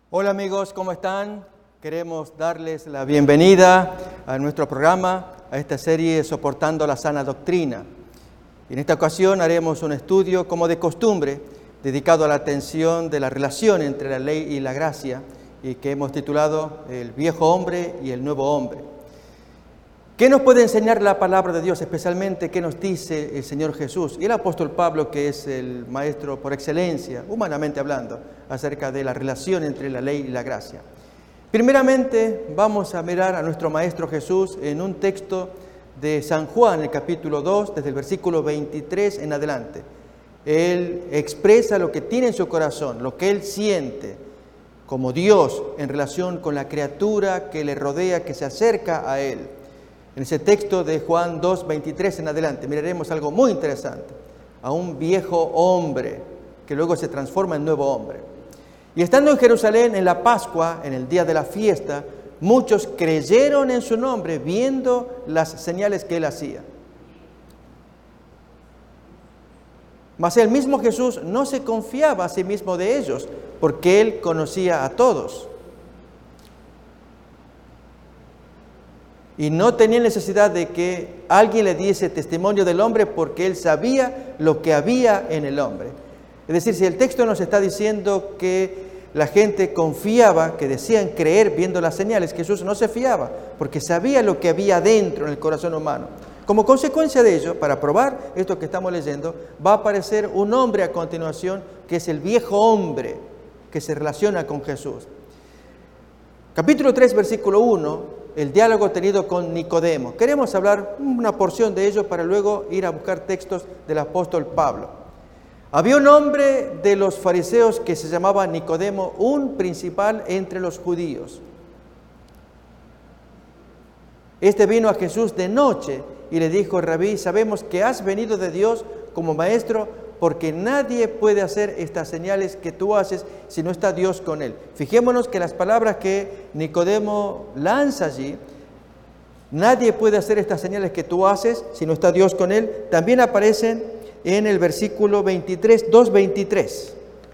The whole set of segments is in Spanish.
Hola amigos, ¿cómo están? Queremos darles la bienvenida a nuestro programa, a esta serie Soportando la Sana Doctrina. En esta ocasión haremos un estudio, como de costumbre, dedicado a la atención de la relación entre la ley y la gracia, y que hemos titulado El viejo hombre y el nuevo hombre. ¿Qué nos puede enseñar la palabra de Dios, especialmente qué nos dice el Señor Jesús y el apóstol Pablo, que es el maestro por excelencia, humanamente hablando, acerca de la relación entre la ley y la gracia? Primeramente, vamos a mirar a nuestro maestro Jesús en un texto de San Juan, el capítulo 2, desde el versículo 23 en adelante. Él expresa lo que tiene en su corazón, lo que él siente como Dios en relación con la criatura que le rodea, que se acerca a él. En ese texto de Juan 2, 23 en adelante, miraremos algo muy interesante, a un viejo hombre que luego se transforma en nuevo hombre. Y estando en Jerusalén en la Pascua, en el día de la fiesta, muchos creyeron en su nombre, viendo las señales que él hacía. Mas el mismo Jesús no se confiaba a sí mismo de ellos, porque él conocía a todos. Y no tenía necesidad de que alguien le diese testimonio del hombre, porque él sabía lo que había en el hombre. Es decir, si el texto nos está diciendo que la gente confiaba, que decían creer viendo las señales, Jesús no se fiaba, porque sabía lo que había dentro en el corazón humano. Como consecuencia de ello, para probar esto que estamos leyendo, va a aparecer un hombre a continuación, que es el viejo hombre que se relaciona con Jesús. Capítulo 3, versículo 1, el diálogo tenido con Nicodemo. Queremos hablar una porción de ello para luego ir a buscar textos del apóstol Pablo. Había un hombre de los fariseos que se llamaba Nicodemo, un principal entre los judíos. Este vino a Jesús de noche y le dijo: Rabí, sabemos que has venido de Dios como maestro, porque nadie puede hacer estas señales que tú haces si no está Dios con él. Fijémonos que las palabras que Nicodemo lanza allí, nadie puede hacer estas señales que tú haces si no está Dios con él, también aparecen en el versículo 23, 2:23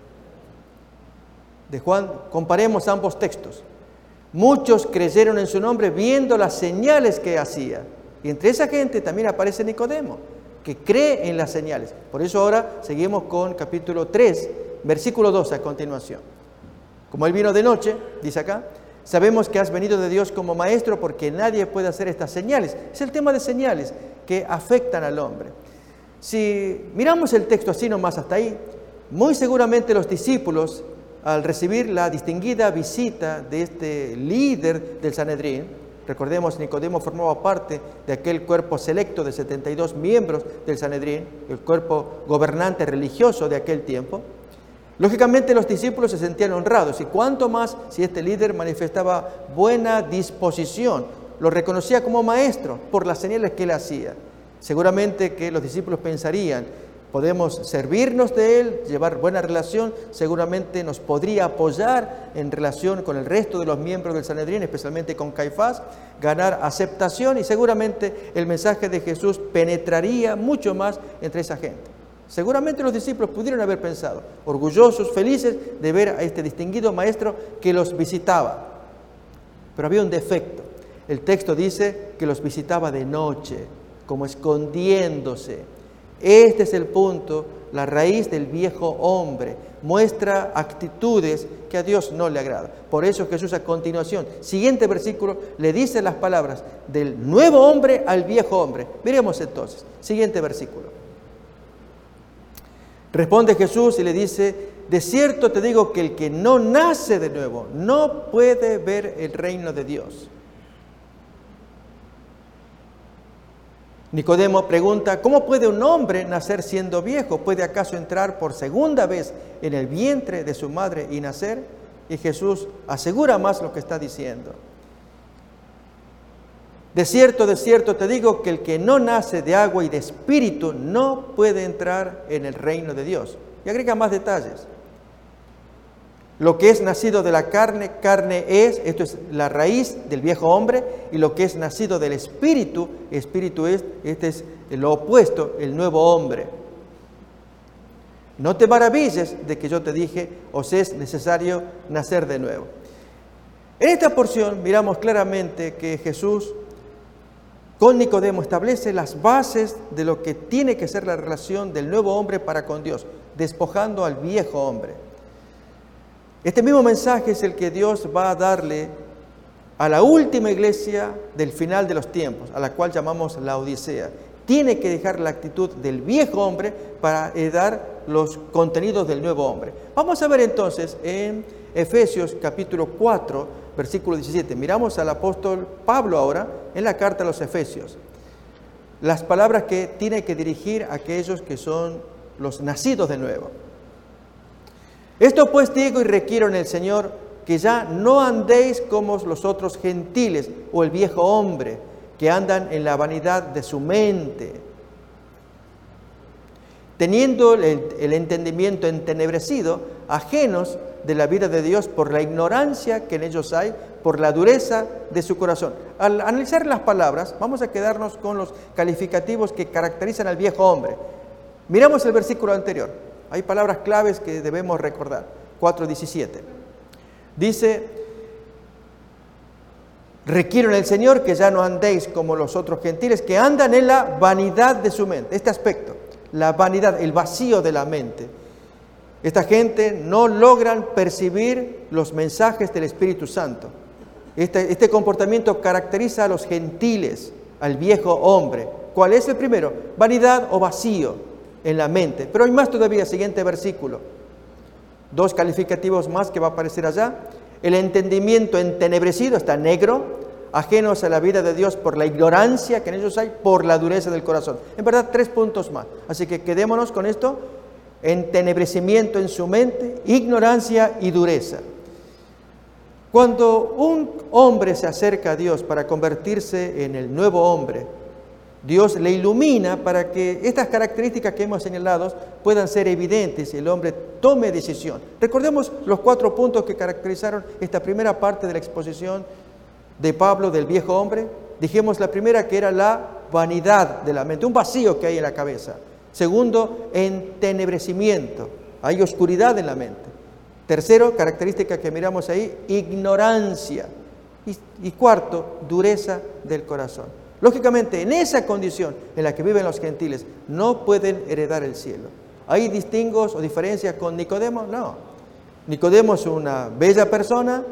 de Juan. Comparemos ambos textos. Muchos creyeron en su nombre viendo las señales que hacía. Y entre esa gente también aparece Nicodemo, que cree en las señales. Por eso ahora seguimos con capítulo 3, versículo 2 a continuación. Como él vino de noche, dice acá, sabemos que has venido de Dios como maestro, porque nadie puede hacer estas señales. Es el tema de señales que afectan al hombre. Si miramos el texto así nomás hasta ahí, muy seguramente los discípulos, al recibir la distinguida visita de este líder del Sanedrín, recordemos, Nicodemo formaba parte de aquel cuerpo selecto de 72 miembros del Sanedrín, el cuerpo gobernante religioso de aquel tiempo. Lógicamente los discípulos se sentían honrados, y cuánto más si este líder manifestaba buena disposición, lo reconocía como maestro por las señales que él hacía. Seguramente que los discípulos pensarían: podemos servirnos de él, llevar buena relación, seguramente nos podría apoyar en relación con el resto de los miembros del Sanedrín, especialmente con Caifás, ganar aceptación, y seguramente el mensaje de Jesús penetraría mucho más entre esa gente. Seguramente los discípulos pudieron haber pensado, orgullosos, felices de ver a este distinguido maestro que los visitaba. Pero había un defecto. El texto dice que los visitaba de noche, como escondiéndose. Este es el punto, la raíz del viejo hombre. Muestra actitudes que a Dios no le agradan. Por eso Jesús a continuación, siguiente versículo, le dice las palabras del nuevo hombre al viejo hombre. Miremos entonces, siguiente versículo. Responde Jesús y le dice: de cierto te digo que el que no nace de nuevo no puede ver el reino de Dios. Nicodemo pregunta: ¿cómo puede un hombre nacer siendo viejo? ¿Puede acaso entrar por segunda vez en el vientre de su madre y nacer? Y Jesús asegura más lo que está diciendo. De cierto te digo que el que no nace de agua y de espíritu no puede entrar en el reino de Dios. Y agrega más detalles. Lo que es nacido de la carne, carne es, esto es la raíz del viejo hombre, y lo que es nacido del espíritu, espíritu es, este es lo opuesto, el nuevo hombre. No te maravilles de que yo te dije, os es necesario nacer de nuevo. En esta porción miramos claramente que Jesús con Nicodemo establece las bases de lo que tiene que ser la relación del nuevo hombre para con Dios, despojando al viejo hombre. Este mismo mensaje es el que Dios va a darle a la última iglesia del final de los tiempos, a la cual llamamos la Odisea. Tiene que dejar la actitud del viejo hombre para heredar los contenidos del nuevo hombre. Vamos a ver entonces en Efesios capítulo 4, versículo 17. Miramos al apóstol Pablo ahora en la carta a los Efesios. Las palabras que tiene que dirigir a aquellos que son los nacidos de nuevo. Esto pues digo y requiero en el Señor, que ya no andéis como los otros gentiles o el viejo hombre, que andan en la vanidad de su mente, teniendo el entendimiento entenebrecido, ajenos de la vida de Dios por la ignorancia que en ellos hay, por la dureza de su corazón. Al analizar las palabras, vamos a quedarnos con los calificativos que caracterizan al viejo hombre. Miramos el versículo anterior. Hay palabras claves que debemos recordar. 4:17. Dice: requiero en el Señor que ya no andéis como los otros gentiles, que andan en la vanidad de su mente. Este aspecto, la vanidad, el vacío de la mente. Esta gente no logran percibir los mensajes del Espíritu Santo. Este comportamiento caracteriza a los gentiles, al viejo hombre. ¿Cuál es el primero? Vanidad o vacío en la mente. Pero hay más todavía, siguiente versículo. 2 calificativos más que va a aparecer allá. El entendimiento entenebrecido, está negro, ajenos a la vida de Dios por la ignorancia que en ellos hay, por la dureza del corazón. En verdad, 3 puntos más. Así que quedémonos con esto: entenebrecimiento en su mente, ignorancia y dureza. Cuando un hombre se acerca a Dios para convertirse en el nuevo hombre, Dios le ilumina para que estas características que hemos señalado puedan ser evidentes y el hombre tome decisión. Recordemos los 4 puntos que caracterizaron esta primera parte de la exposición de Pablo del viejo hombre. Dijimos la primera, que era la vanidad de la mente, un vacío que hay en la cabeza. Segundo, entenebrecimiento, hay oscuridad en la mente. Tercero, característica que miramos ahí, ignorancia. Y cuarto, dureza del corazón. Lógicamente, en esa condición en la que viven los gentiles, no pueden heredar el cielo. ¿Hay distingos o diferencias con Nicodemo? No. Nicodemo es una bella persona,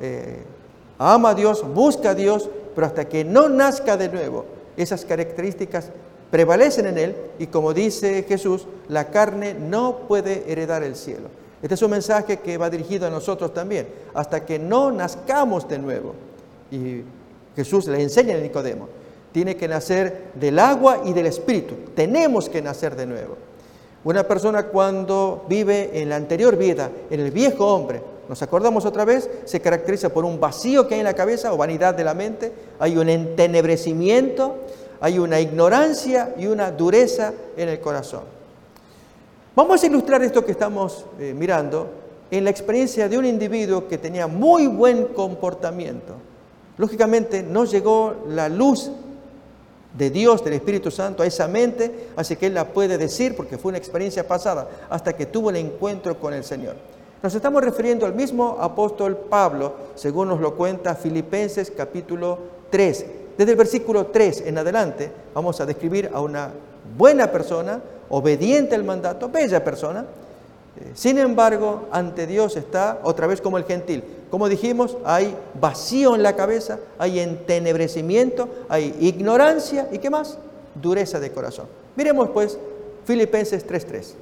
ama a Dios, busca a Dios, pero hasta que no nazca de nuevo, esas características prevalecen en él, y como dice Jesús, la carne no puede heredar el cielo. Este es un mensaje que va dirigido a nosotros también, hasta que no nazcamos de nuevo. Y Jesús le enseña a Nicodemo, tiene que nacer del agua y del Espíritu, tenemos que nacer de nuevo. Una persona cuando vive en la anterior vida, en el viejo hombre, nos acordamos otra vez, se caracteriza por un vacío que hay en la cabeza o vanidad de la mente, hay un entenebrecimiento, hay una ignorancia y una dureza en el corazón. Vamos a ilustrar esto que estamos mirando en la experiencia de un individuo que tenía muy buen comportamiento. Lógicamente no llegó la luz de Dios, del Espíritu Santo, a esa mente, así que él la puede decir porque fue una experiencia pasada, hasta que tuvo el encuentro con el Señor. Nos estamos refiriendo al mismo apóstol Pablo, según nos lo cuenta Filipenses capítulo 3. Desde el versículo 3 en adelante vamos a describir a una buena persona, obediente al mandato, bella persona. Sin embargo, ante Dios está otra vez como el gentil. Como dijimos, hay vacío en la cabeza, hay entenebrecimiento, hay ignorancia y ¿qué más? Dureza de corazón. Miremos pues Filipenses 3:3.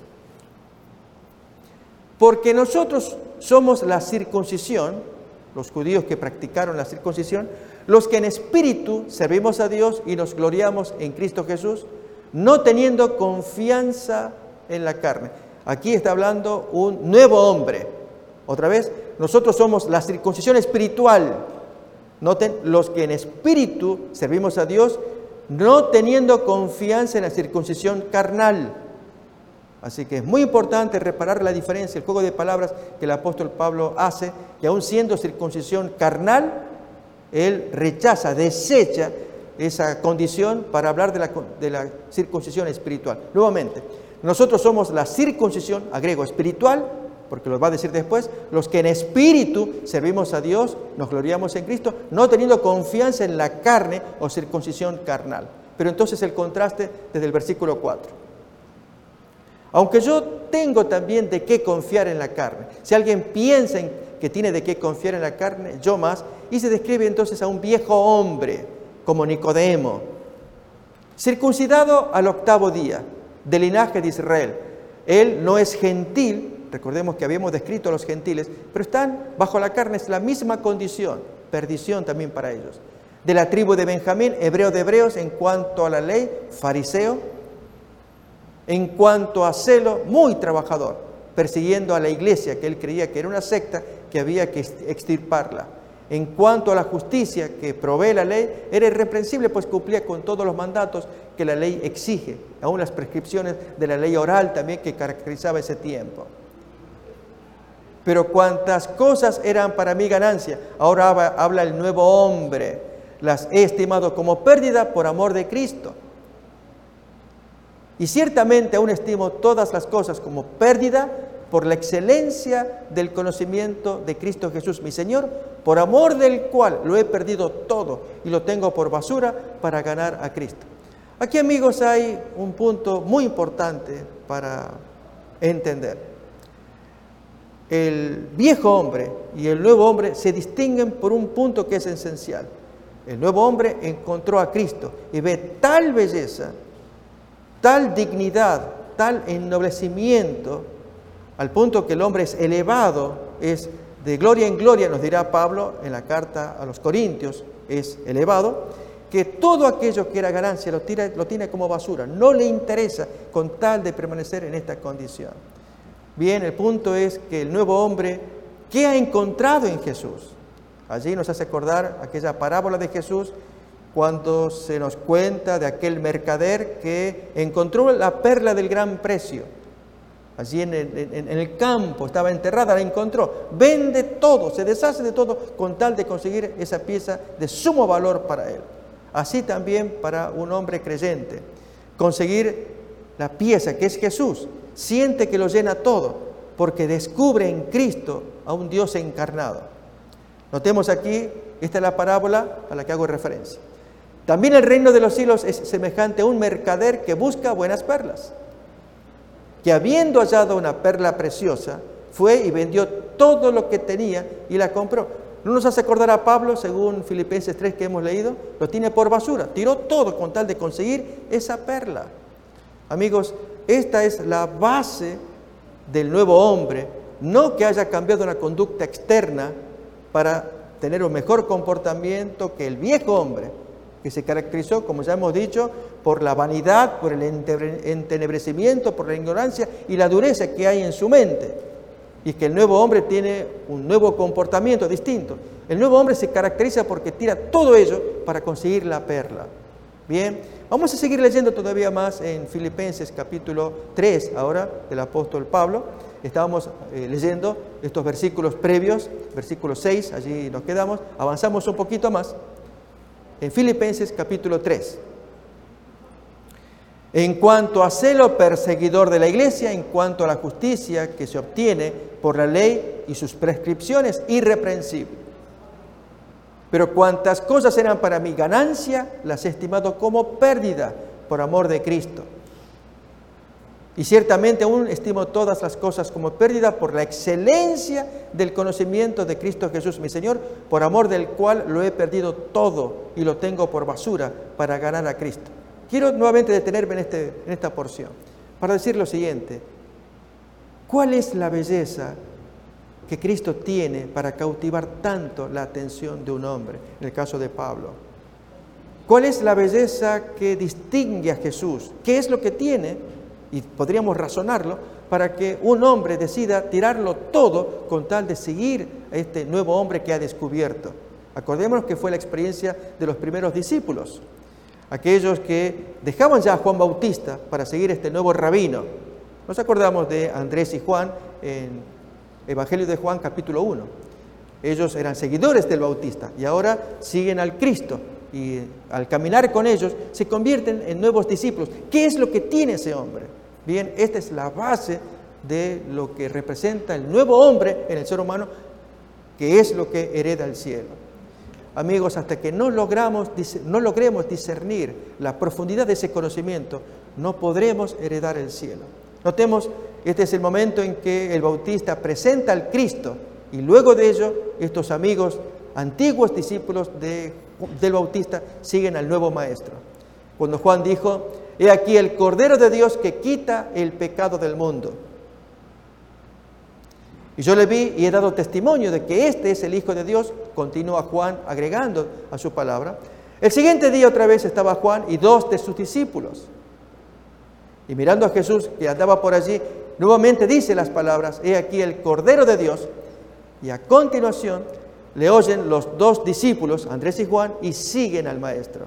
Porque nosotros somos la circuncisión, los judíos que practicaron la circuncisión, los que en espíritu servimos a Dios y nos gloriamos en Cristo Jesús, no teniendo confianza en la carne. Aquí está hablando un nuevo hombre. Otra vez, nosotros somos la circuncisión espiritual. Noten, los que en espíritu servimos a Dios, no teniendo confianza en la circuncisión carnal. Así que es muy importante reparar la diferencia, el juego de palabras que el apóstol Pablo hace, que aun siendo circuncisión carnal, él rechaza, desecha esa condición para hablar de la circuncisión espiritual. Nuevamente, Nosotros somos la circuncisión, agrego, espiritual, porque lo va a decir después, los que en espíritu servimos a Dios, nos gloriamos en Cristo, no teniendo confianza en la carne o circuncisión carnal. Pero entonces el contraste desde el versículo 4. Aunque yo tengo también de qué confiar en la carne. Si alguien piensa que tiene de qué confiar en la carne, yo más. Y se describe entonces a un viejo hombre, como Nicodemo, circuncidado al 8º día, del linaje de Israel. Él no es gentil, recordemos que habíamos descrito a los gentiles, pero están bajo la carne, es la misma condición, perdición también para ellos. De la tribu de Benjamín, hebreo de hebreos, en cuanto a la ley, fariseo. En cuanto a celo, muy trabajador, persiguiendo a la iglesia, que él creía que era una secta, que había que extirparla. En cuanto a la justicia que provee la ley, era irreprensible, pues cumplía con todos los mandatos que la ley exige, aún las prescripciones de la ley oral también que caracterizaba ese tiempo. Pero cuantas cosas eran para mí ganancia, ahora habla el nuevo hombre, las he estimado como pérdida por amor de Cristo. Y ciertamente aún estimo todas las cosas como pérdida por la excelencia del conocimiento de Cristo Jesús, mi Señor, por amor del cual lo he perdido todo y lo tengo por basura para ganar a Cristo. Aquí, amigos, hay un punto muy importante para entender. El viejo hombre y el nuevo hombre se distinguen por un punto que es esencial. El nuevo hombre encontró a Cristo y ve tal belleza, tal dignidad, tal ennoblecimiento, al punto que el hombre es elevado, es de gloria en gloria, nos dirá Pablo en la carta a los Corintios, es elevado, que todo aquello que era ganancia lo tiene como basura, no le interesa con tal de permanecer en esta condición. Bien, el punto es que el nuevo hombre, ¿qué ha encontrado en Jesús? Allí nos hace acordar aquella parábola de Jesús, cuando se nos cuenta de aquel mercader que encontró la perla del gran precio. Allí en el campo, estaba enterrada, la encontró. Vende todo, se deshace de todo con tal de conseguir esa pieza de sumo valor para él. Así también para un hombre creyente. Conseguir la pieza que es Jesús, siente que lo llena todo, porque descubre en Cristo a un Dios encarnado. Notemos aquí, esta es la parábola a la que hago referencia. También el reino de los cielos es semejante a un mercader que busca buenas perlas, que habiendo hallado una perla preciosa, fue y vendió todo lo que tenía y la compró. ¿No nos hace acordar a Pablo, según Filipenses 3 que hemos leído? Lo tiene por basura, tiró todo con tal de conseguir esa perla. Amigos, esta es la base del nuevo hombre, no que haya cambiado una conducta externa para tener un mejor comportamiento que el viejo hombre, que se caracterizó, como ya hemos dicho, por la vanidad, por el entenebrecimiento, por la ignorancia y la dureza que hay en su mente. Y que el nuevo hombre tiene un nuevo comportamiento distinto. El nuevo hombre se caracteriza porque tira todo ello para conseguir la perla. Bien, vamos a seguir leyendo todavía más en Filipenses capítulo 3, ahora, del apóstol Pablo. Estábamos leyendo estos versículos previos, versículo 6, allí nos quedamos, avanzamos un poquito más. En Filipenses capítulo 3. En cuanto a celo perseguidor de la iglesia, en cuanto a la justicia que se obtiene por la ley y sus prescripciones, irreprensible. Pero cuantas cosas eran para mi ganancia, las he estimado como pérdida por amor de Cristo. Y ciertamente aún estimo todas las cosas como pérdida por la excelencia del conocimiento de Cristo Jesús, mi Señor, por amor del cual lo he perdido todo y lo tengo por basura para ganar a Cristo. Quiero nuevamente detenerme en esta porción para decir lo siguiente. ¿Cuál es la belleza que Cristo tiene para cautivar tanto la atención de un hombre, en el caso de Pablo? ¿Cuál es la belleza que distingue a Jesús? ¿Qué es lo que tiene? Y podríamos razonarlo para que un hombre decida tirarlo todo con tal de seguir a este nuevo hombre que ha descubierto. Acordémonos que fue la experiencia de los primeros discípulos, aquellos que dejaban ya a Juan Bautista para seguir este nuevo rabino. Nos acordamos de Andrés y Juan en Evangelio de Juan capítulo 1. Ellos eran seguidores del Bautista y ahora siguen al Cristo y al caminar con ellos se convierten en nuevos discípulos. ¿Qué es lo que tiene ese hombre? Bien, esta es la base de lo que representa el nuevo hombre en el ser humano, que es lo que hereda el cielo. Amigos, hasta que no logremos discernir la profundidad de ese conocimiento, no podremos heredar el cielo. Notemos, este es el momento en que el Bautista presenta al Cristo y luego de ello, estos amigos, antiguos discípulos del Bautista, siguen al nuevo Maestro. Cuando Juan dijo, he aquí el Cordero de Dios que quita el pecado del mundo. Y yo le vi y he dado testimonio de que este es el Hijo de Dios, continúa Juan agregando a su palabra. El siguiente día otra vez estaba Juan y 2 de sus discípulos. Y mirando a Jesús que andaba por allí, nuevamente dice las palabras, he aquí el Cordero de Dios. Y a continuación le oyen los 2 discípulos, Andrés y Juan, y siguen al Maestro.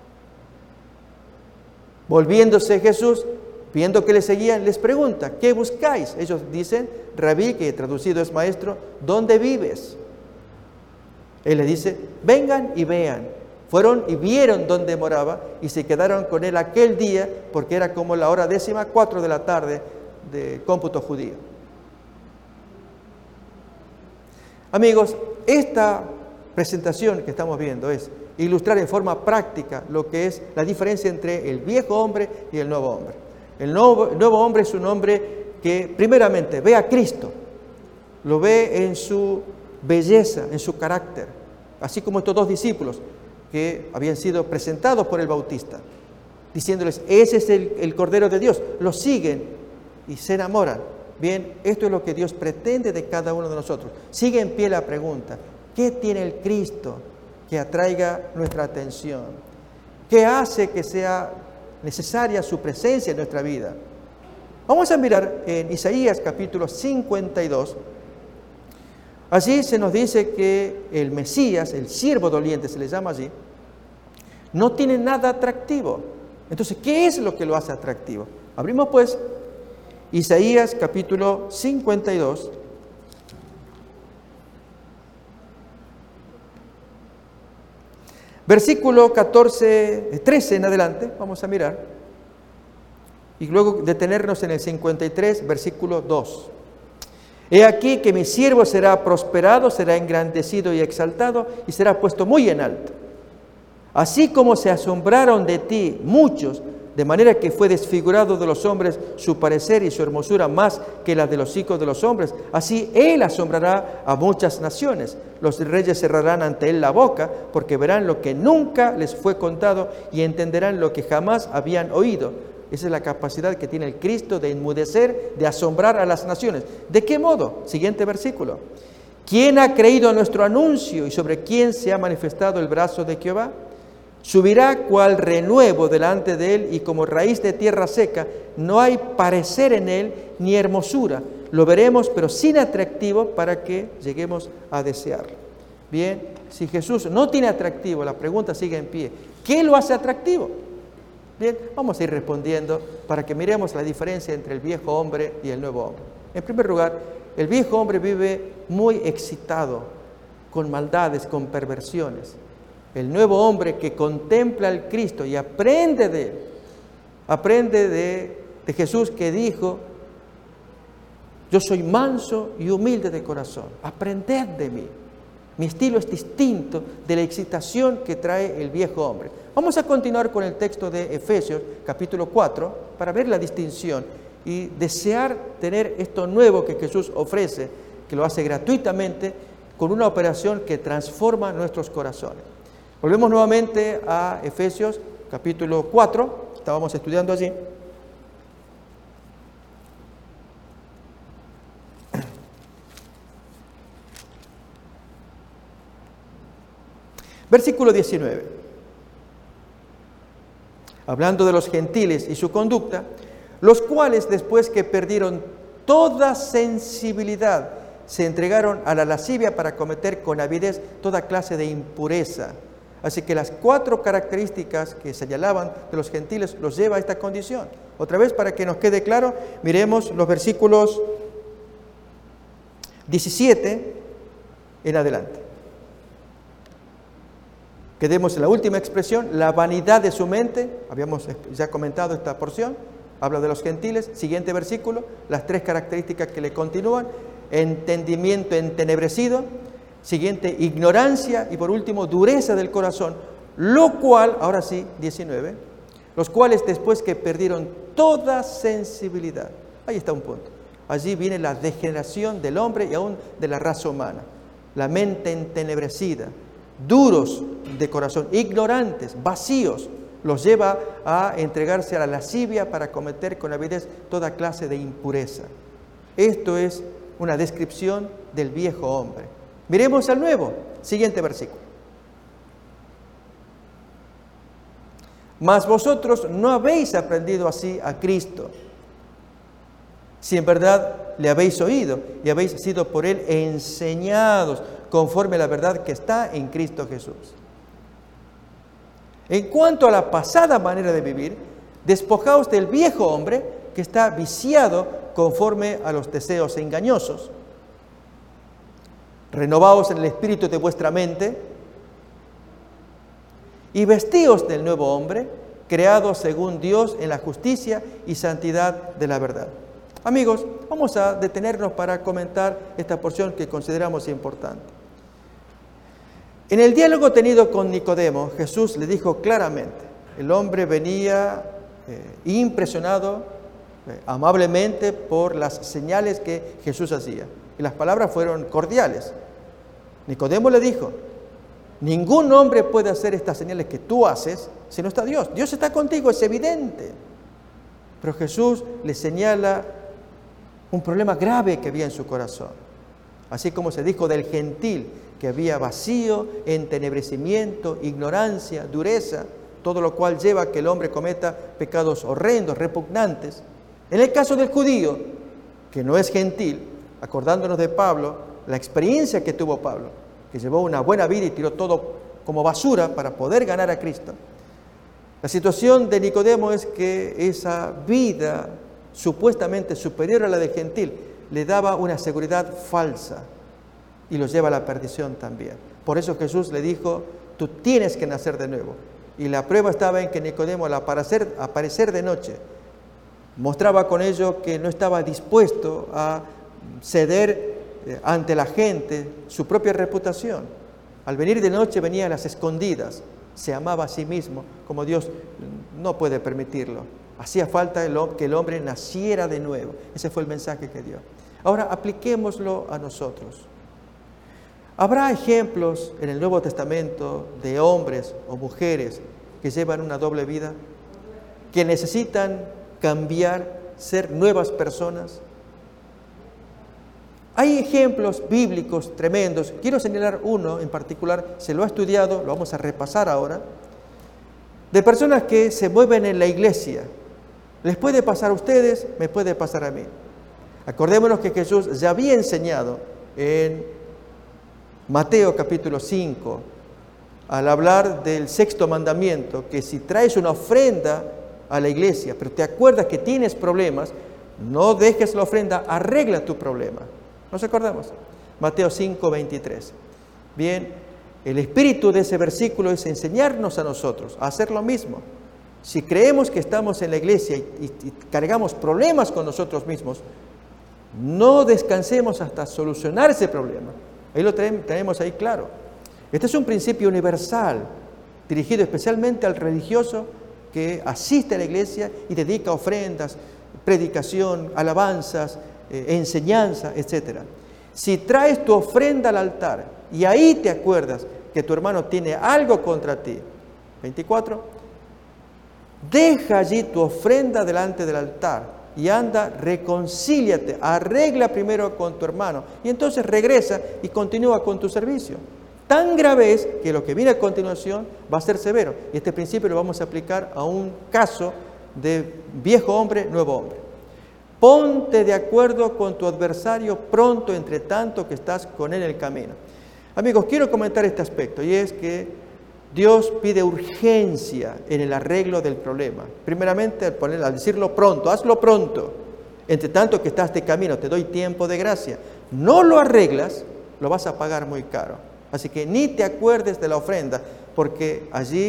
Volviéndose Jesús, viendo que le seguían, les pregunta, ¿qué buscáis? Ellos dicen, Rabí, que traducido es maestro, ¿dónde vives? Él les dice, vengan y vean. Fueron y vieron dónde moraba y se quedaron con él aquel día, porque era como la hora 14:00 de la tarde de cómputo judío. Amigos, esta presentación que estamos viendo es ilustrar en forma práctica lo que es la diferencia entre el viejo hombre y el nuevo hombre. El nuevo hombre es un hombre que primeramente ve a Cristo, lo ve en su belleza, en su carácter, así como estos 2 discípulos que habían sido presentados por el Bautista, diciéndoles, ese es el Cordero de Dios, lo siguen y se enamoran. Bien, esto es lo que Dios pretende de cada uno de nosotros. Sigue en pie la pregunta, ¿qué tiene el Cristo que atraiga nuestra atención? ¿Qué hace que sea necesaria su presencia en nuestra vida? Vamos a mirar en Isaías capítulo 52. Allí se nos dice que el Mesías, el siervo doliente se le llama allí, no tiene nada atractivo. Entonces, ¿qué es lo que lo hace atractivo? Abrimos pues Isaías capítulo 52. Versículo 13 en adelante, vamos a mirar. Y luego detenernos en el 53, versículo 2. He aquí que mi siervo será prosperado, será engrandecido y exaltado, y será puesto muy en alto. Así como se asombraron de ti muchos, de manera que fue desfigurado de los hombres su parecer y su hermosura más que la de los hijos de los hombres, así él asombrará a muchas naciones. Los reyes cerrarán ante él la boca, porque verán lo que nunca les fue contado y entenderán lo que jamás habían oído. Esa es la capacidad que tiene el Cristo de enmudecer, de asombrar a las naciones. ¿De qué modo? Siguiente versículo. ¿Quién ha creído a nuestro anuncio y sobre quién se ha manifestado el brazo de Jehová? Subirá cual renuevo delante de él y como raíz de tierra seca, no hay parecer en él ni hermosura. Lo veremos, pero sin atractivo para que lleguemos a desearlo. Bien, si Jesús no tiene atractivo, la pregunta sigue en pie. ¿Qué lo hace atractivo? Bien, vamos a ir respondiendo para que miremos la diferencia entre el viejo hombre y el nuevo hombre. En primer lugar, el viejo hombre vive muy excitado, con maldades, con perversiones. El nuevo hombre que contempla al Cristo y aprende de él, aprende de Jesús que dijo, yo soy manso y humilde de corazón, aprended de mí. Mi estilo es distinto de la excitación que trae el viejo hombre. Vamos a continuar con el texto de Efesios, capítulo 4, para ver la distinción y desear tener esto nuevo que Jesús ofrece, que lo hace gratuitamente, con una operación que transforma nuestros corazones. Volvemos nuevamente a Efesios, capítulo 4, estábamos estudiando allí. Versículo 19. Hablando de los gentiles y su conducta, los cuales después que perdieron toda sensibilidad, se entregaron a la lascivia para cometer con avidez toda clase de impureza. Así que las 4 características que señalaban de los gentiles los lleva a esta condición. Otra vez, para que nos quede claro, miremos los versículos 17 en adelante. Quedemos en la última expresión, la vanidad de su mente. Habíamos ya comentado esta porción. habla de los gentiles. Siguiente versículo, las 3 características que le continúan: entendimiento entenebrecido, siguiente, ignorancia, y por último, dureza del corazón, lo cual, ahora sí, 19, los cuales después que perdieron toda sensibilidad. Ahí está un punto. Allí viene la degeneración del hombre y aún de la raza humana. La mente entenebrecida, duros de corazón, ignorantes, vacíos, los lleva a entregarse a la lascivia para cometer con avidez toda clase de impureza. Esto es una descripción del viejo hombre. Miremos al nuevo. Siguiente versículo. Mas vosotros no habéis aprendido así a Cristo, si en verdad le habéis oído y habéis sido por él enseñados conforme a la verdad que está en Cristo Jesús. En cuanto a la pasada manera de vivir, despojaos del viejo hombre que está viciado conforme a los deseos engañosos. Renovaos en el espíritu de vuestra mente y vestíos del nuevo hombre, creado según Dios en la justicia y santidad de la verdad. Amigos, vamos a detenernos para comentar esta porción que consideramos importante. En el diálogo tenido con Nicodemo, Jesús le dijo claramente, el hombre venía impresionado amablemente por las señales que Jesús hacía. Y las palabras fueron cordiales. Nicodemo le dijo, ningún hombre puede hacer estas señales que tú haces si no está Dios. Dios está contigo, es evidente. Pero Jesús le señala un problema grave que había en su corazón. Así como se dijo del gentil, que había vacío, entenebrecimiento, ignorancia, dureza, todo lo cual lleva a que el hombre cometa pecados horrendos, repugnantes. En el caso del judío, que no es gentil, acordándonos de Pablo, la experiencia que tuvo Pablo, que llevó una buena vida y tiró todo como basura para poder ganar a Cristo. La situación de Nicodemo es que esa vida supuestamente superior a la del gentil le daba una seguridad falsa y lo lleva a la perdición también. Por eso Jesús le dijo, tú tienes que nacer de nuevo. Y la prueba estaba en que Nicodemo, al aparecer de noche, mostraba con ello que no estaba dispuesto a ceder ante la gente su propia reputación. Al venir de noche venía a las escondidas, se amaba a sí mismo, como Dios no puede permitirlo. Hacía falta que el hombre naciera de nuevo. Ese fue el mensaje que dio. Ahora apliquémoslo a nosotros. ¿Habrá ejemplos en el Nuevo Testamento de hombres o mujeres que llevan una doble vida, que necesitan cambiar, ser nuevas personas? Hay ejemplos bíblicos tremendos. Quiero señalar uno en particular, se lo ha estudiado, lo vamos a repasar ahora, de personas que se mueven en la iglesia. Les puede pasar a ustedes, me puede pasar a mí. Acordémonos que Jesús ya había enseñado en Mateo capítulo 5, al hablar del 6º mandamiento, que si traes una ofrenda a la iglesia, pero te acuerdas que tienes problemas, no dejes la ofrenda, arregla tu problema. ¿Nos acordamos? Mateo 5, 23. Bien, el espíritu de ese versículo es enseñarnos a nosotros a hacer lo mismo. Si creemos que estamos en la iglesia y cargamos problemas con nosotros mismos, no descansemos hasta solucionar ese problema. Ahí lo tenemos ahí claro. Este es un principio universal, dirigido especialmente al religioso que asiste a la iglesia y dedica ofrendas, predicación, alabanzas, enseñanza, etc. Si traes tu ofrenda al altar y ahí te acuerdas que tu hermano tiene algo contra ti, 24, deja allí tu ofrenda delante del altar y anda, reconcíliate, arregla primero con tu hermano y entonces regresa y continúa con tu servicio. Tan grave es que lo que viene a continuación va a ser severo. Y este principio lo vamos a aplicar a un caso de viejo hombre, nuevo hombre. Ponte de acuerdo con tu adversario pronto, entre tanto que estás con él en el camino. Amigos, quiero comentar este aspecto y es que Dios pide urgencia en el arreglo del problema. Primeramente, al decirlo pronto, hazlo pronto. Entre tanto que estás de camino, te doy tiempo de gracia. No lo arreglas, lo vas a pagar muy caro. Así que ni te acuerdes de la ofrenda, porque allí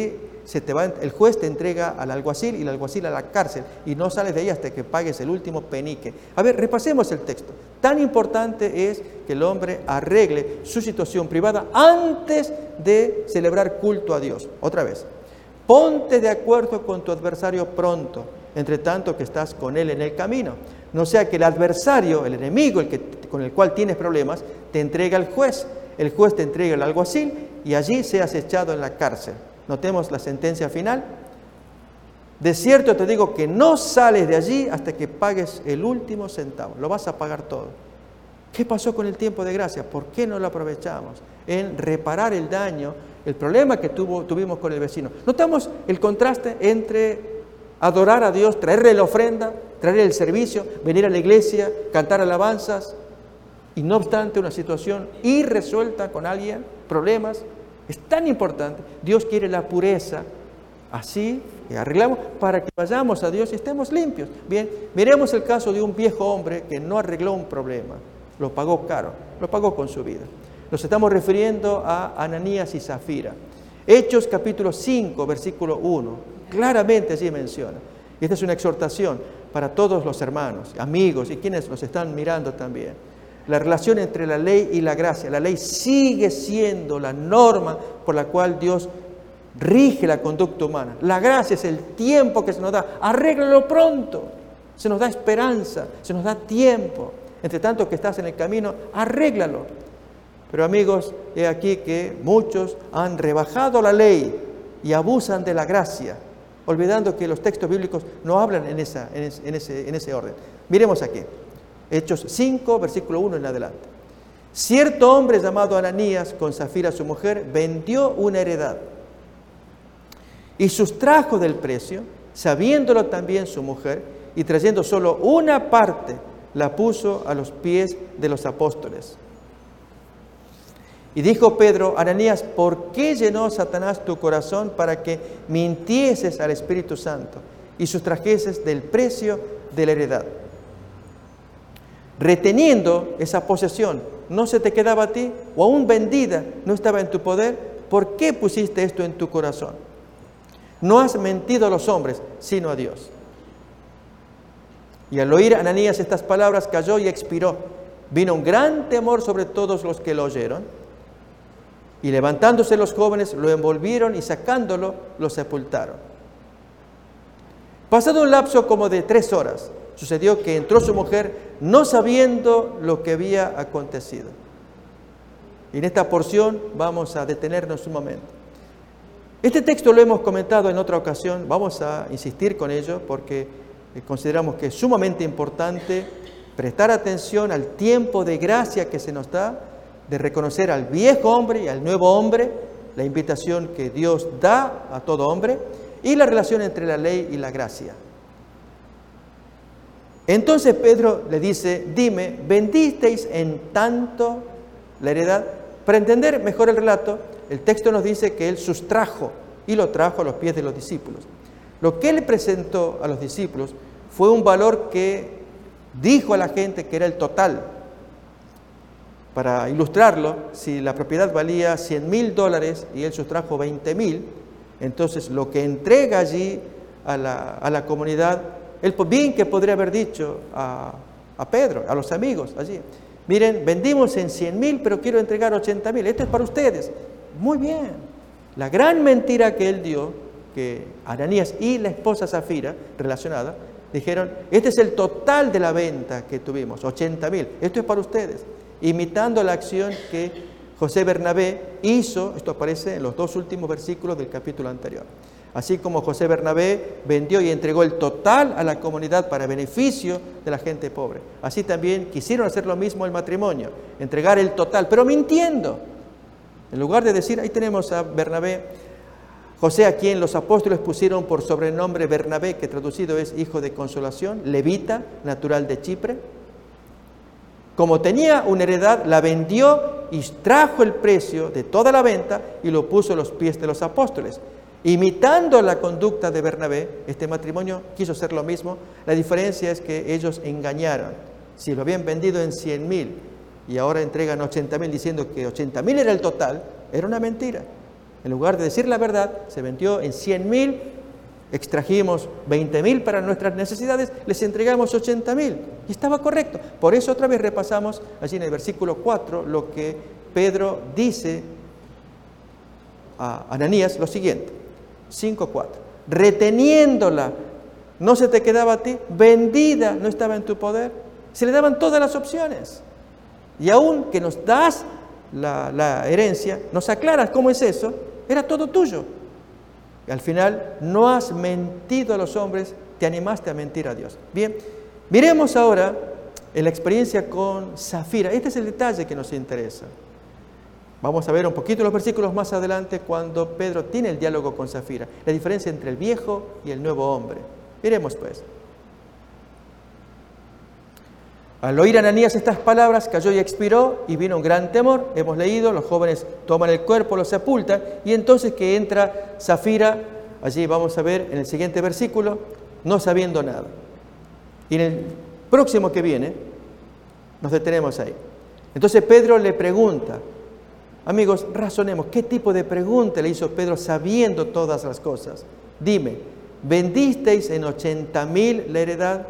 el juez te entrega al alguacil y el alguacil a la cárcel y no sales de ahí hasta que pagues el último penique. A ver, repasemos el texto. Tan importante es que el hombre arregle su situación privada antes de celebrar culto a Dios. Otra vez, ponte de acuerdo con tu adversario pronto, entre tanto que estás con él en el camino. No sea que el adversario, el enemigo, con el cual tienes problemas, te entrega al juez. El juez te entrega al alguacil y allí seas echado en la cárcel. Notemos la sentencia final. De cierto te digo que no sales de allí hasta que pagues el último centavo. Lo vas a pagar todo. ¿Qué pasó con el tiempo de gracia? ¿Por qué no lo aprovechamos en reparar el daño, el problema que tuvimos con el vecino? Notamos el contraste entre adorar a Dios, traerle la ofrenda, traerle el servicio, venir a la iglesia, cantar alabanzas, y no obstante una situación irresuelta con alguien, problemas. Es tan importante. Dios quiere la pureza. Así arreglamos para que vayamos a Dios y estemos limpios. Bien, miremos el caso de un viejo hombre que no arregló un problema. Lo pagó caro, lo pagó con su vida. Nos estamos refiriendo a Ananías y Zafira. Hechos capítulo 5, versículo 1. Claramente allí menciona. Y esta es una exhortación para todos los hermanos, amigos y quienes nos están mirando también. La relación entre la ley y la gracia. La ley sigue siendo la norma por la cual Dios rige la conducta humana. La gracia es el tiempo que se nos da. Arréglalo pronto. Se nos da esperanza, se nos da tiempo. Entre tanto que estás en el camino, arréglalo. Pero amigos, he aquí que muchos han rebajado la ley y abusan de la gracia, olvidando que los textos bíblicos no hablan en ese orden. Miremos aquí. Hechos 5, versículo 1 en adelante. Cierto hombre llamado Ananías, con Zafira su mujer, vendió una heredad y sustrajo del precio, sabiéndolo también su mujer, y trayendo solo una parte, la puso a los pies de los apóstoles. Y dijo Pedro, Ananías, ¿por qué llenó Satanás tu corazón para que mintieses al Espíritu Santo y sustrajeses del precio de la heredad? Reteniendo esa posesión, ¿no se te quedaba a ti? ¿O aún vendida no estaba en tu poder? ¿Por qué pusiste esto en tu corazón? No has mentido a los hombres, sino a Dios. Y al oír Ananías estas palabras, cayó y expiró. Vino un gran temor sobre todos los que lo oyeron. Y levantándose los jóvenes, lo envolvieron y sacándolo, lo sepultaron. Pasado un lapso como de 3 horas, sucedió que entró su mujer no sabiendo lo que había acontecido. Y en esta porción vamos a detenernos un momento. Este texto lo hemos comentado en otra ocasión, vamos a insistir con ello porque consideramos que es sumamente importante prestar atención al tiempo de gracia que se nos da, de reconocer al viejo hombre y al nuevo hombre, la invitación que Dios da a todo hombre y la relación entre la ley y la gracia. Entonces Pedro le dice, dime, ¿vendisteis en tanto la heredad? Para entender mejor el relato, el texto nos dice que él sustrajo y lo trajo a los pies de los discípulos. Lo que él presentó a los discípulos fue un valor que dijo a la gente que era el total. Para ilustrarlo, si la propiedad valía $100,000 y él sustrajo 20,000, entonces lo que entrega allí a la comunidad, él bien que podría haber dicho a Pedro, a los amigos allí, miren, vendimos en 100,000, pero quiero entregar 80,000, esto es para ustedes. Muy bien. La gran mentira que él dio, que Ananías y la esposa Zafira, relacionada, dijeron, este es el total de la venta que tuvimos, 80,000, esto es para ustedes. Imitando la acción que José Bernabé hizo, esto aparece en los 2 últimos versículos del capítulo anterior. Así como José Bernabé vendió y entregó el total a la comunidad para beneficio de la gente pobre. Así también quisieron hacer lo mismo el matrimonio, entregar el total, pero mintiendo. En lugar de decir, ahí tenemos a Bernabé, José, a quien los apóstoles pusieron por sobrenombre Bernabé, que traducido es hijo de consolación, levita, natural de Chipre. Como tenía una heredad, la vendió y trajo el precio de toda la venta y lo puso a los pies de los apóstoles. Imitando la conducta de Bernabé, este matrimonio quiso hacer lo mismo. La diferencia es que ellos engañaron. Si lo habían vendido en 100,000 y ahora entregan 80,000 diciendo que 80,000 era el total, era una mentira. En lugar de decir la verdad, se vendió en 100.000, extrajimos 20.000 para nuestras necesidades, les entregamos 80.000. Y estaba correcto. Por eso otra vez repasamos allí en el versículo 4 lo que Pedro dice a Ananías, lo siguiente, 5:4. Reteniéndola, no se te quedaba a ti, vendida, no estaba en tu poder. Se le daban todas las opciones. Y aún que nos das la herencia, nos aclaras cómo es eso, era todo tuyo. Y al final no has mentido a los hombres, te animaste a mentir a Dios. Bien, miremos ahora en la experiencia con Safira. Este es el detalle que nos interesa. Vamos a ver un poquito los versículos más adelante cuando Pedro tiene el diálogo con Safira. La diferencia entre el viejo y el nuevo hombre. Miremos pues. Al oír Ananías estas palabras, cayó y expiró, y vino un gran temor. Hemos leído, los jóvenes toman el cuerpo, lo sepultan, y entonces que entra Safira, allí vamos a ver en el siguiente versículo, no sabiendo nada. Y en el próximo que viene, nos detenemos ahí. Entonces Pedro le pregunta, amigos, razonemos, ¿qué tipo de pregunta le hizo Pedro sabiendo todas las cosas? Dime, ¿vendisteis en 80.000 la heredad?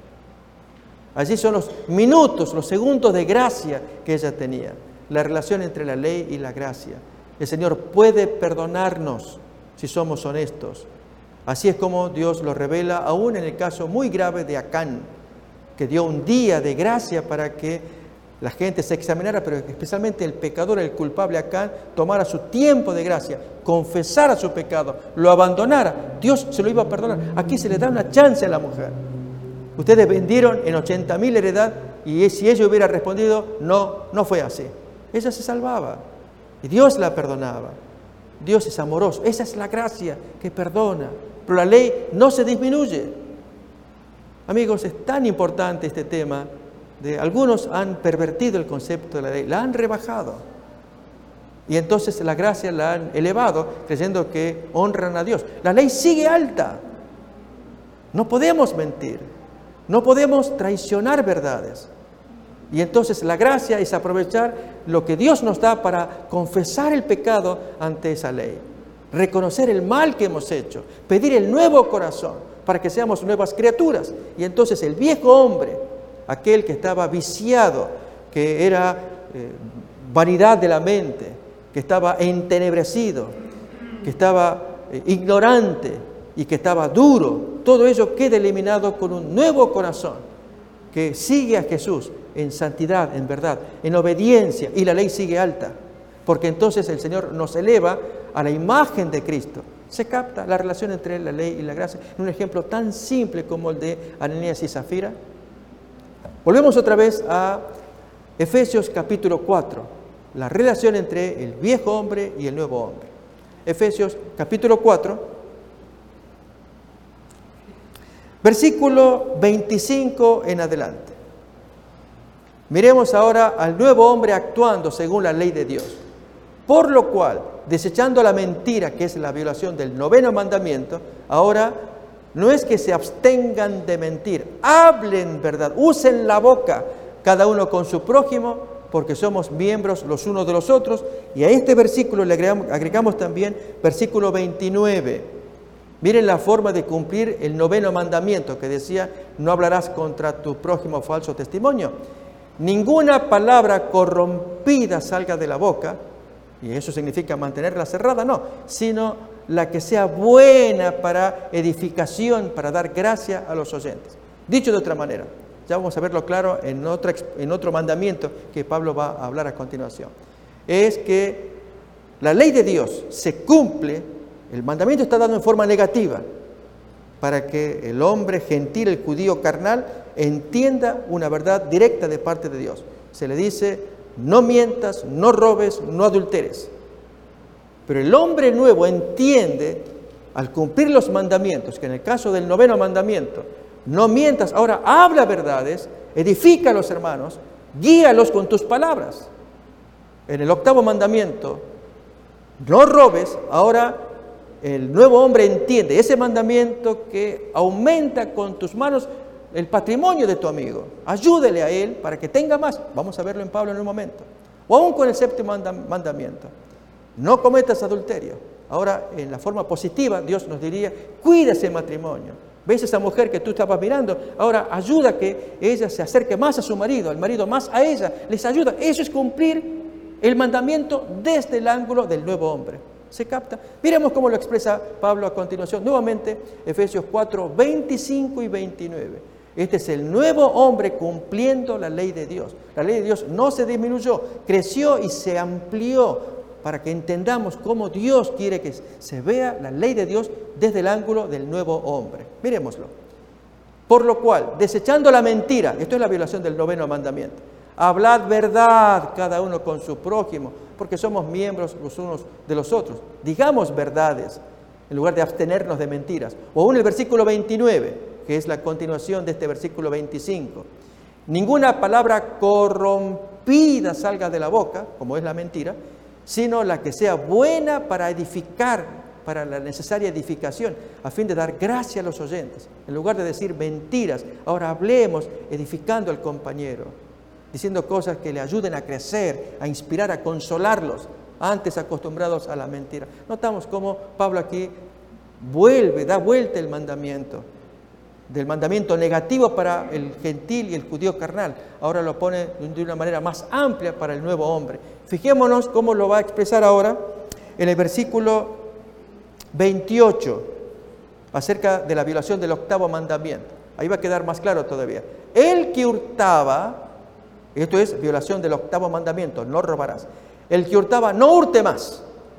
Allí son los minutos, los segundos de gracia que ella tenía. La relación entre la ley y la gracia. El Señor puede perdonarnos si somos honestos. Así es como Dios lo revela, aún en el caso muy grave de Acán, que dio un día de gracia para que la gente se examinara, pero especialmente el pecador, el culpable Acán, tomara su tiempo de gracia, confesara su pecado, lo abandonara. Dios se lo iba a perdonar. Aquí se le da una chance a la mujer. Ustedes vendieron en 80.000 heredad y si ella hubiera respondido, no fue así. Ella se salvaba y Dios la perdonaba. Dios es amoroso. Esa es la gracia que perdona. Pero la ley no se disminuye. Amigos, es tan importante este tema. Algunos han pervertido el concepto de la ley, la han rebajado. Y entonces la gracia la han elevado creyendo que honran a Dios. La ley sigue alta. No podemos mentir. No podemos traicionar verdades. Y entonces la gracia es aprovechar lo que Dios nos da para confesar el pecado ante esa ley. Reconocer el mal que hemos hecho. Pedir el nuevo corazón para que seamos nuevas criaturas. Y entonces el viejo hombre, aquel que estaba viciado, que era vanidad de la mente, que estaba entenebrecido, que estaba ignorante y que estaba duro, todo ello queda eliminado con un nuevo corazón que sigue a Jesús en santidad, en verdad, en obediencia, y la ley sigue alta, porque entonces el Señor nos eleva a la imagen de Cristo. Se capta la relación entre la ley y la gracia en un ejemplo tan simple como el de Ananías y Safira. Volvemos otra vez a Efesios capítulo 4, la relación entre el viejo hombre y el nuevo hombre. Efesios capítulo 4, versículo 25 en adelante. Miremos ahora al nuevo hombre actuando según la ley de Dios. Por lo cual, desechando la mentira, que es la violación del 9º mandamiento, ahora no es que se abstengan de mentir, hablen verdad, usen la boca, cada uno con su prójimo, porque somos miembros los unos de los otros. Y a este versículo le agregamos también versículo 29. Miren la forma de cumplir el 9º mandamiento que decía, no hablarás contra tu prójimo falso testimonio. Ninguna palabra corrompida salga de la boca, y eso significa mantenerla cerrada, no, sino la que sea buena para edificación, para dar gracia a los oyentes. Dicho de otra manera, ya vamos a verlo claro en otro mandamiento que Pablo va a hablar a continuación. Es que la ley de Dios se cumple. El mandamiento está dado en forma negativa para que el hombre gentil, el judío carnal, entienda una verdad directa de parte de Dios. Se le dice, no mientas, no robes, no adulteres. Pero el hombre nuevo entiende, al cumplir los mandamientos, que en el caso del 9º mandamiento, no mientas, ahora habla verdades, edifica a los hermanos, guíalos con tus palabras. En el 8º mandamiento, no robes, ahora el nuevo hombre entiende ese mandamiento que aumenta con tus manos el patrimonio de tu amigo. Ayúdele a él para que tenga más. Vamos a verlo en Pablo en un momento. O aún con el 7º mandamiento. No cometas adulterio. Ahora, en la forma positiva, Dios nos diría, cuida ese matrimonio. ¿Ves esa mujer que tú estabas mirando? Ahora ayuda a que ella se acerque más a su marido, el marido más a ella, les ayuda. Eso es cumplir el mandamiento desde el ángulo del nuevo hombre. ¿Se capta? Miremos cómo lo expresa Pablo a continuación. Nuevamente, Efesios 4, 25 y 29. Este es el nuevo hombre cumpliendo la ley de Dios. La ley de Dios no se disminuyó, creció y se amplió para que entendamos cómo Dios quiere que se vea la ley de Dios desde el ángulo del nuevo hombre. Miremoslo. Por lo cual, desechando la mentira, esto es la violación del 9º mandamiento, hablad verdad cada uno con su prójimo, porque somos miembros los unos de los otros. Digamos verdades, en lugar de abstenernos de mentiras. O aún el versículo 29, que es la continuación de este versículo 25. Ninguna palabra corrompida salga de la boca, como es la mentira, sino la que sea buena para edificar, para la necesaria edificación, a fin de dar gracia a los oyentes. En lugar de decir mentiras, ahora hablemos edificando al compañero, diciendo cosas que le ayuden a crecer, a inspirar, a consolarlos, antes acostumbrados a la mentira. Notamos cómo Pablo aquí da vuelta el mandamiento, del mandamiento negativo para el gentil y el judío carnal. Ahora lo pone de una manera más amplia para el nuevo hombre. Fijémonos cómo lo va a expresar ahora en el versículo 28, acerca de la violación del 8º mandamiento. Ahí va a quedar más claro todavía. El que hurtaba, esto es violación del 8º mandamiento, no robarás. El que hurtaba, no hurte más,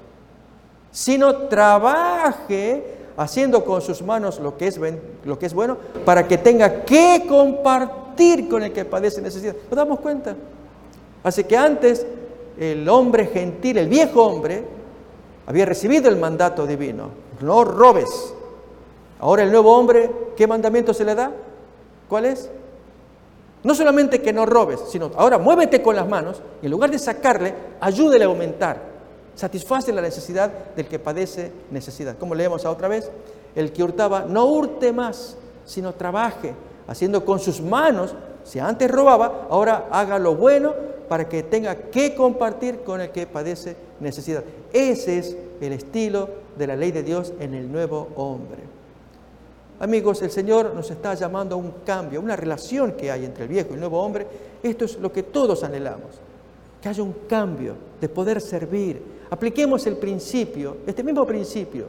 sino trabaje haciendo con sus manos lo que es bueno, para que tenga que compartir con el que padece necesidad. ¿Nos damos cuenta? Así que antes el hombre gentil, el viejo hombre, había recibido el mandato divino, no robes. Ahora el nuevo hombre, ¿qué mandamiento se le da? ¿Cuál es? No solamente que no robes, sino ahora muévete con las manos y en lugar de sacarle, ayúdele a aumentar. Satisface la necesidad del que padece necesidad. Como leemos otra vez, el que hurtaba, no hurte más, sino trabaje, haciendo con sus manos, si antes robaba, ahora haga lo bueno para que tenga que compartir con el que padece necesidad. Ese es el estilo de la ley de Dios en el nuevo hombre. Amigos, el Señor nos está llamando a un cambio, una relación que hay entre el viejo y el nuevo hombre. Esto es lo que todos anhelamos, que haya un cambio de poder servir. Apliquemos el principio, este mismo principio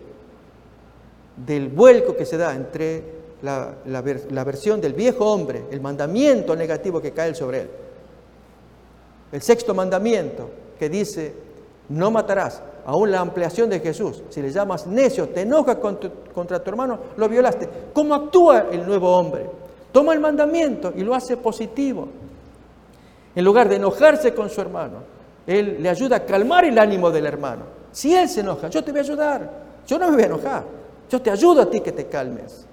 del vuelco que se da entre la versión del viejo hombre, el mandamiento negativo que cae sobre él. El 6º mandamiento que dice, no matarás. Aún la ampliación de Jesús, si le llamas necio, te enojas contra tu hermano, lo violaste. ¿Cómo actúa el nuevo hombre? Toma el mandamiento y lo hace positivo. En lugar de enojarse con su hermano, él le ayuda a calmar el ánimo del hermano. Si él se enoja, yo te voy a ayudar. Yo no me voy a enojar. Yo te ayudo a ti que te calmes.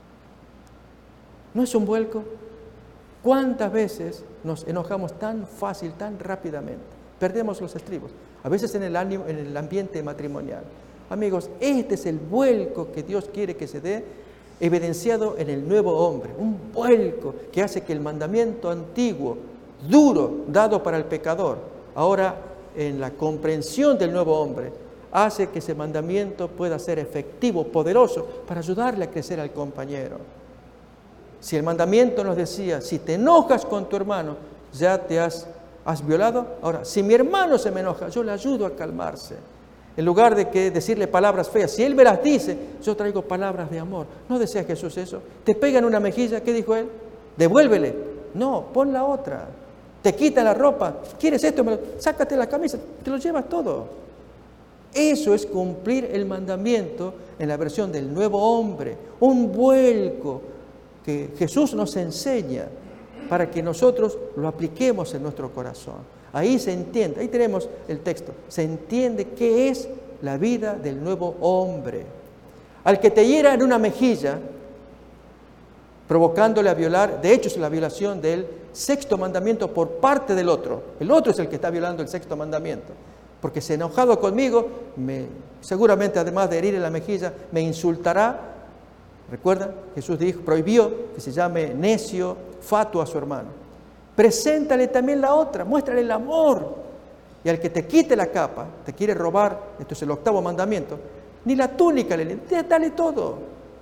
¿No es un vuelco? ¿Cuántas veces nos enojamos tan fácil, tan rápidamente? Perdemos los estribos. A veces en el ambiente matrimonial. Amigos, este es el vuelco que Dios quiere que se dé, evidenciado en el nuevo hombre. Un vuelco que hace que el mandamiento antiguo, duro, dado para el pecador, ahora en la comprensión del nuevo hombre, hace que ese mandamiento pueda ser efectivo, poderoso, para ayudarle a crecer al compañero. Si el mandamiento nos decía, si te enojas con tu hermano, ya te has violado. Ahora, si mi hermano se me enoja, yo le ayudo a calmarse. En lugar de que decirle palabras feas, si él me las dice, yo traigo palabras de amor. ¿No desea Jesús eso? Te pega en una mejilla, ¿qué dijo él? Devuélvele. No, pon la otra. Te quita la ropa. ¿Quieres esto? Sácate la camisa. Te lo llevas todo. Eso es cumplir el mandamiento en la versión del nuevo hombre. Un vuelco que Jesús nos enseña para que nosotros lo apliquemos en nuestro corazón. Ahí se entiende, ahí tenemos el texto, se entiende qué es la vida del nuevo hombre. Al que te hiera en una mejilla, provocándole a violar, de hecho es la violación del 6º mandamiento por parte del otro. El otro es el que está violando el 6º mandamiento, porque se ha enojado conmigo, seguramente además de herir en la mejilla, me insultará. Recuerda, Jesús prohibió que se llame necio, fatuo a su hermano. Preséntale también la otra, muéstrale el amor. Y al que te quite la capa, te quiere robar, esto es el 8º mandamiento, ni la túnica le dale todo.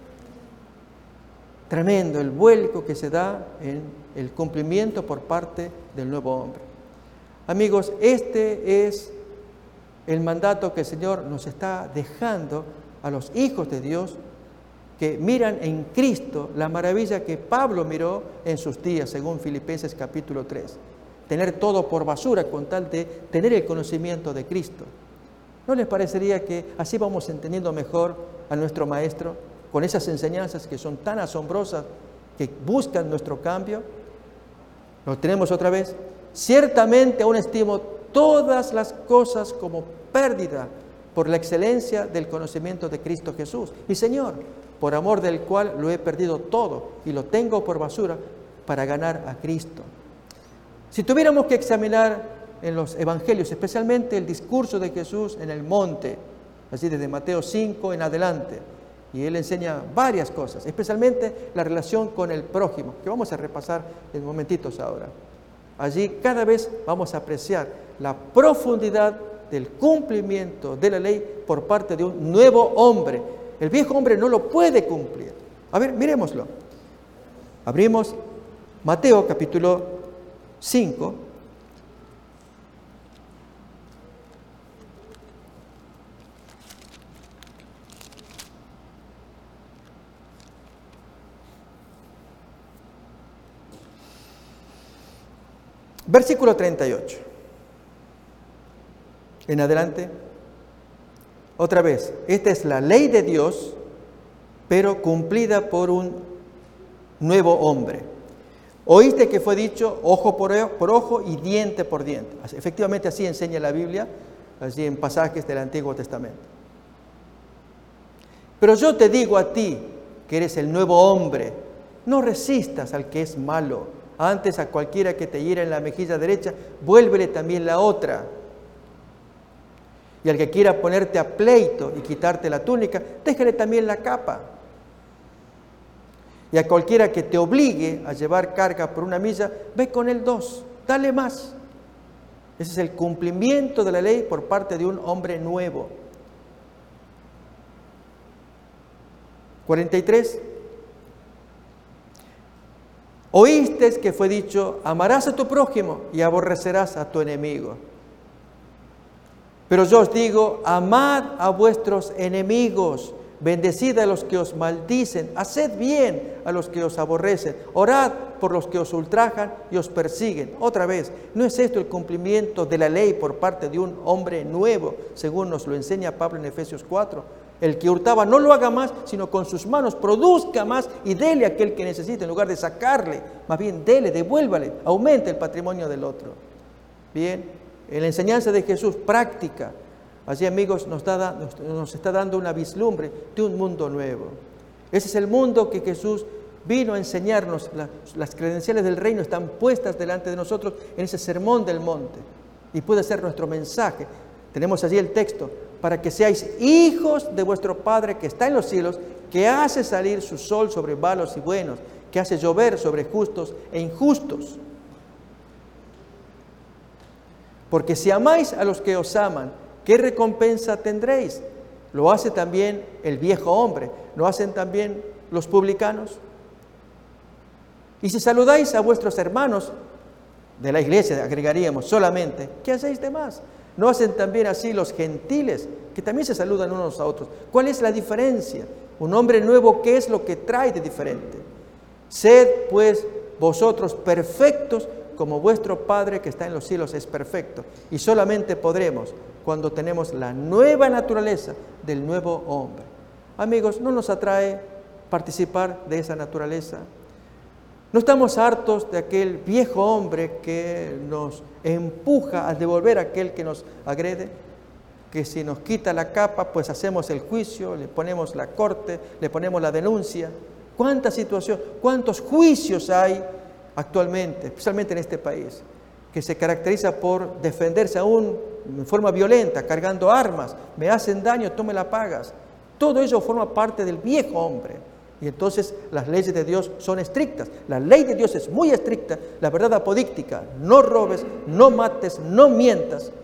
Tremendo el vuelco que se da en el cumplimiento por parte del nuevo hombre. Amigos, este es el mandato que el Señor nos está dejando a los hijos de Dios que miran en Cristo la maravilla que Pablo miró en sus días, según Filipenses capítulo 3. Tener todo por basura con tal de tener el conocimiento de Cristo. ¿No les parecería que así vamos entendiendo mejor a nuestro Maestro con esas enseñanzas que son tan asombrosas, que buscan nuestro cambio? Lo tenemos otra vez. Ciertamente aún estimo todas las cosas como pérdida por la excelencia del conocimiento de Cristo Jesús, mi Señor, por amor del cual lo he perdido todo y lo tengo por basura para ganar a Cristo. Si tuviéramos que examinar en los evangelios, especialmente el discurso de Jesús en el monte, así desde Mateo 5 en adelante, y Él enseña varias cosas, especialmente la relación con el prójimo, que vamos a repasar en momentitos ahora. Allí cada vez vamos a apreciar la profundidad del cumplimiento de la ley por parte de un nuevo hombre. El viejo hombre no lo puede cumplir. A ver, miremoslo. Abrimos Mateo capítulo 5. Versículo 38. En adelante. Otra vez, esta es la ley de Dios, pero cumplida por un nuevo hombre. Oíste que fue dicho ojo por ojo y diente por diente. Efectivamente así enseña la Biblia, así en pasajes del Antiguo Testamento. Pero yo te digo a ti, que eres el nuevo hombre, no resistas al que es malo. Antes a cualquiera que te hiera en la mejilla derecha, vuélvele también la otra. Y al que quiera ponerte a pleito y quitarte la túnica, déjale también la capa. Y a cualquiera que te obligue a llevar carga por 1 milla, ve con él 2, dale más. Ese es el cumplimiento de la ley por parte de un hombre nuevo. 43. Oíste que fue dicho, amarás a tu prójimo y aborrecerás a tu enemigo. Pero yo os digo, amad a vuestros enemigos, bendecid a los que os maldicen, haced bien a los que os aborrecen, orad por los que os ultrajan y os persiguen. Otra vez, ¿no es esto el cumplimiento de la ley por parte de un hombre nuevo, según nos lo enseña Pablo en Efesios 4? El que hurtaba no lo haga más, sino con sus manos produzca más y dele a aquel que necesite, en lugar de sacarle, más bien dele, devuélvale, aumente el patrimonio del otro. Bien, en la enseñanza de Jesús, práctica, allí amigos nos está dando una vislumbre de un mundo nuevo. Ese es el mundo que Jesús vino a enseñarnos. Las credenciales del reino están puestas delante de nosotros en ese sermón del monte y puede ser nuestro mensaje. Tenemos allí el texto, para que seáis hijos de vuestro Padre que está en los cielos, que hace salir su sol sobre malos y buenos, que hace llover sobre justos e injustos. Porque si amáis a los que os aman, ¿qué recompensa tendréis? Lo hace también el viejo hombre, lo hacen también los publicanos. Y si saludáis a vuestros hermanos de la iglesia, agregaríamos solamente, ¿qué hacéis de más? ¿No hacen también así los gentiles, que también se saludan unos a otros? ¿Cuál es la diferencia? Un hombre nuevo, ¿qué es lo que trae de diferente? Sed, pues, vosotros perfectos, como vuestro Padre que está en los cielos es perfecto. Y solamente podremos cuando tenemos la nueva naturaleza del nuevo hombre. Amigos, ¿no nos atrae participar de esa naturaleza? ¿No estamos hartos de aquel viejo hombre que nos empuja a devolver a aquel que nos agrede? Que si nos quita la capa, pues hacemos el juicio, le ponemos la corte, le ponemos la denuncia. ¿Cuánta situación, cuántos juicios hay actualmente, especialmente en este país, que se caracteriza por defenderse aún en forma violenta, cargando armas? Me hacen daño, tú me la pagas. Todo ello forma parte del viejo hombre. Y entonces las leyes de Dios son estrictas. La ley de Dios es muy estricta. La verdad apodíctica, no robes, no mates, no mientas.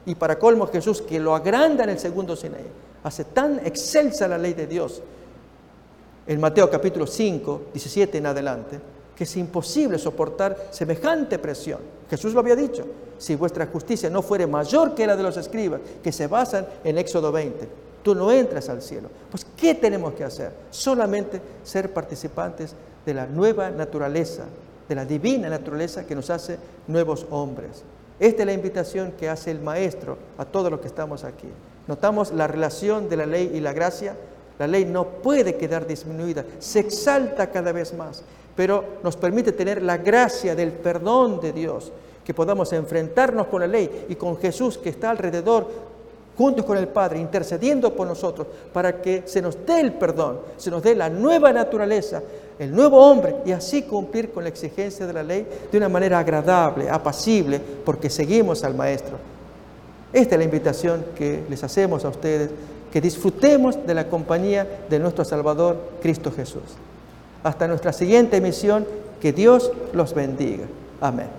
Y para colmo Jesús, que lo agranda en el segundo Sinaí, hace tan excelsa la ley de Dios, en Mateo capítulo 5, 17 en adelante, que es imposible soportar semejante presión. Jesús lo había dicho, si vuestra justicia no fuere mayor que la de los escribas, que se basan en Éxodo 20, tú no entras al cielo. Pues, ¿qué tenemos que hacer? Solamente ser participantes de la nueva naturaleza, de la divina naturaleza que nos hace nuevos hombres. Esta es la invitación que hace el Maestro a todos los que estamos aquí. ¿Notamos la relación de la ley y la gracia? La ley no puede quedar disminuida, se exalta cada vez más, pero nos permite tener la gracia del perdón de Dios, que podamos enfrentarnos con la ley y con Jesús que está alrededor, juntos con el Padre, intercediendo por nosotros, para que se nos dé el perdón, se nos dé la nueva naturaleza, el nuevo hombre, y así cumplir con la exigencia de la ley de una manera agradable, apacible, porque seguimos al Maestro. Esta es la invitación que les hacemos a ustedes, que disfrutemos de la compañía de nuestro Salvador, Cristo Jesús. Hasta nuestra siguiente emisión, que Dios los bendiga. Amén.